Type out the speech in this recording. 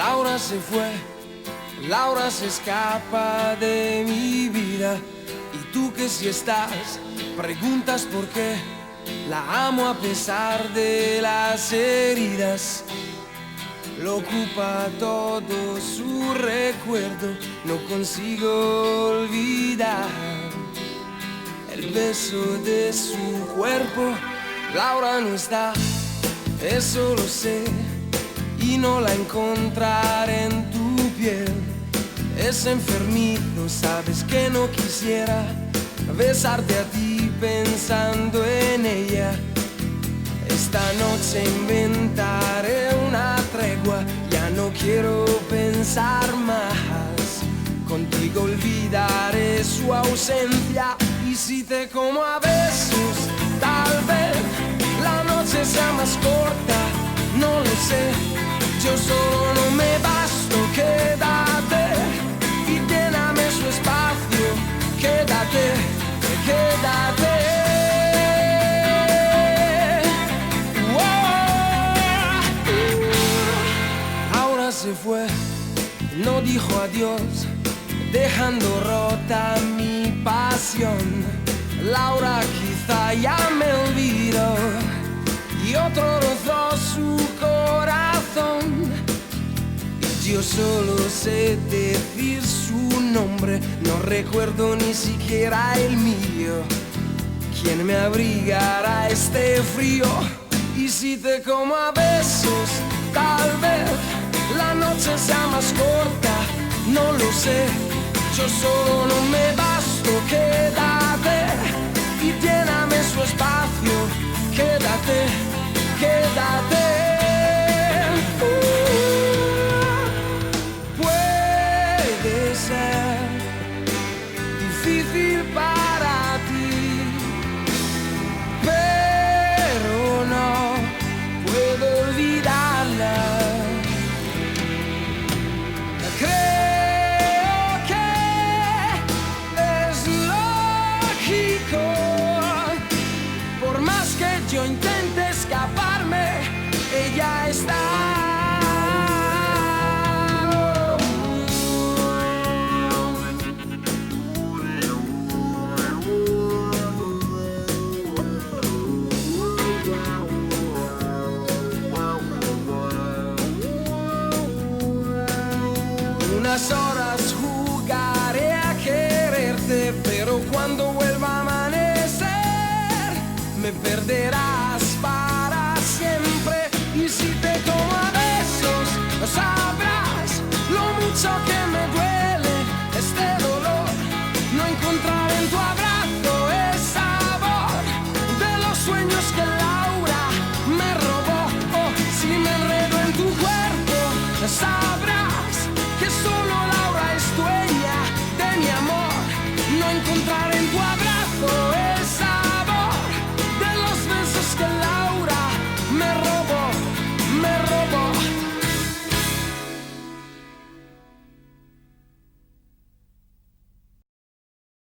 Laura se fue, Laura se escapa de mi vida. Y tú que si estás, preguntas por qué. La amo a pesar de las heridas. Lo ocupa todo su recuerdo. No consigo olvidar el beso de su cuerpo. Laura no está, eso lo sé, y no la encontraré en tu piel. Es enfermizo, sabes que no quisiera besarte a ti pensando en ella. Esta noche inventaré una tregua, ya no quiero pensar más. Contigo olvidaré su ausencia, y si te como a besos, tal vez la noche sea más corta, no lo sé. Yo solo no me basto, quédate y lléname su espacio. Quédate, quédate. Ahora se fue, no dijo adiós, dejando rota mi pasión. Laura quizá ya me olvidó y otro rozó su corazón. Y yo solo sé decir su nombre, no recuerdo ni siquiera el mío. ¿Quién me abrigará este frío? Y si te como a besos, tal vez la noche sea más corta, no lo sé. Yo solo no me basto, quédate y lléname su espacio. Quédate, quédate.